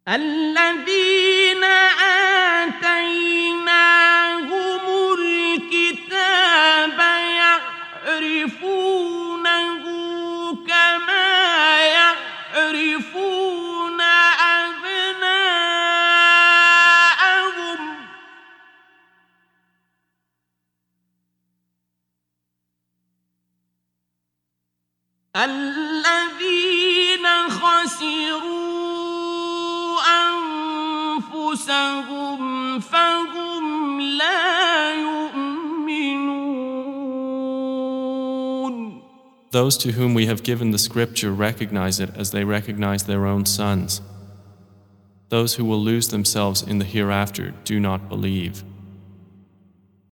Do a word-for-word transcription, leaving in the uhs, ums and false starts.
الذين آتيناهم الكتاب يعرفونه كما يعرفون أبناءهم الذين خسروا أنفسهم فهم لا يؤمنون. Those to whom we have given the scripture recognize it as they recognize their own sons. Those who will lose themselves in the hereafter do not believe.